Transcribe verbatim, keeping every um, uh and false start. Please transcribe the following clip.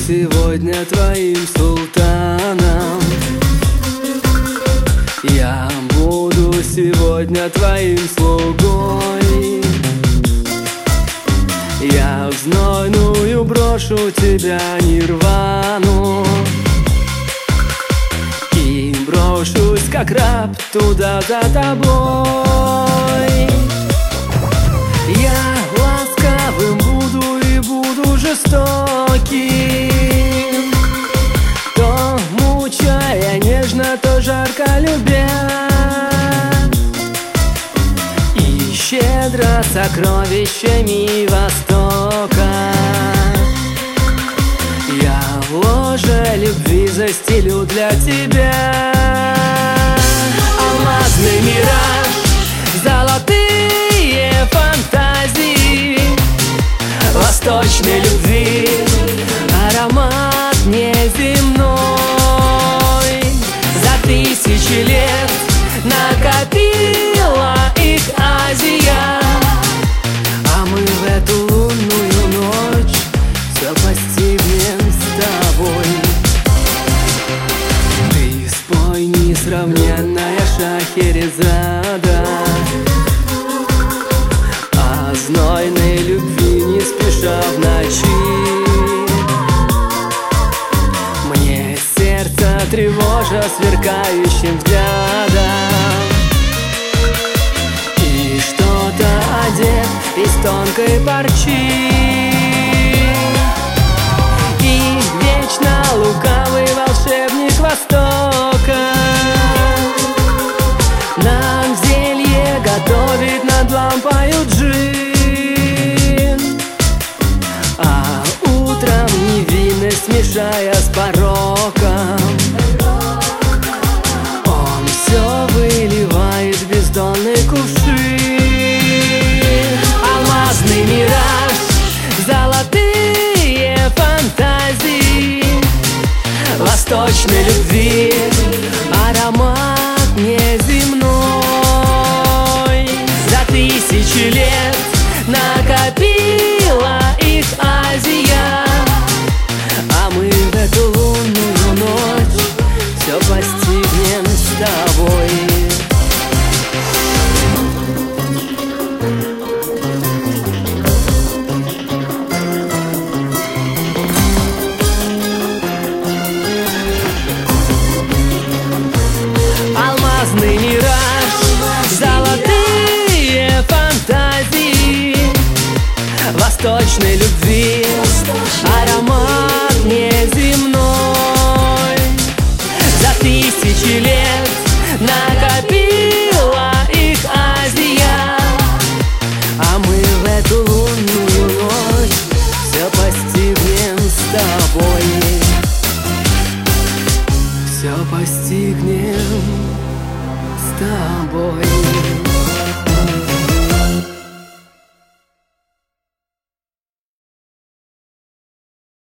сегодня твоим султаном. Я буду сегодня твоим слугой. Я в знойную брошу тебя нирвану и брошусь, как раб, туда за тобой. Я ласковым буду и буду жестоким, то мучая нежно, то жарко любя, и щедро сокровищами Востока я в ложе любви застелю для тебя. Алмазный мираж, золотые фантазии восточной любви, аромат неземной. За тысячи лет накопила их Азия, а мы в эту лунную ночь все постигнем с тобой. Ты спой, несравненная Шахерезада, о знойной любви не спеша в ночи. Мне сердце тревожа сверкающим взглядом, и что-то одет из тонкой парчи, и вечно лукавый волшебник Востока нам зелье готовит, над лампою джин, а утром невинность, смешая с пороком, он все выливает в бездонный кувшин. Алмазный мираж, золотые фантазии восточной любви, аромат неземной. За тысячи лет накопила их Азия, а мы в эту лунную ночь все постигнем с тобой. Алмазный мираж, золотые фантазии восточной любви, аромат неземной. За тысячи лет накопила их Азия, а мы в эту лунную ночь все постигнем с тобой. Все постигнем с тобой.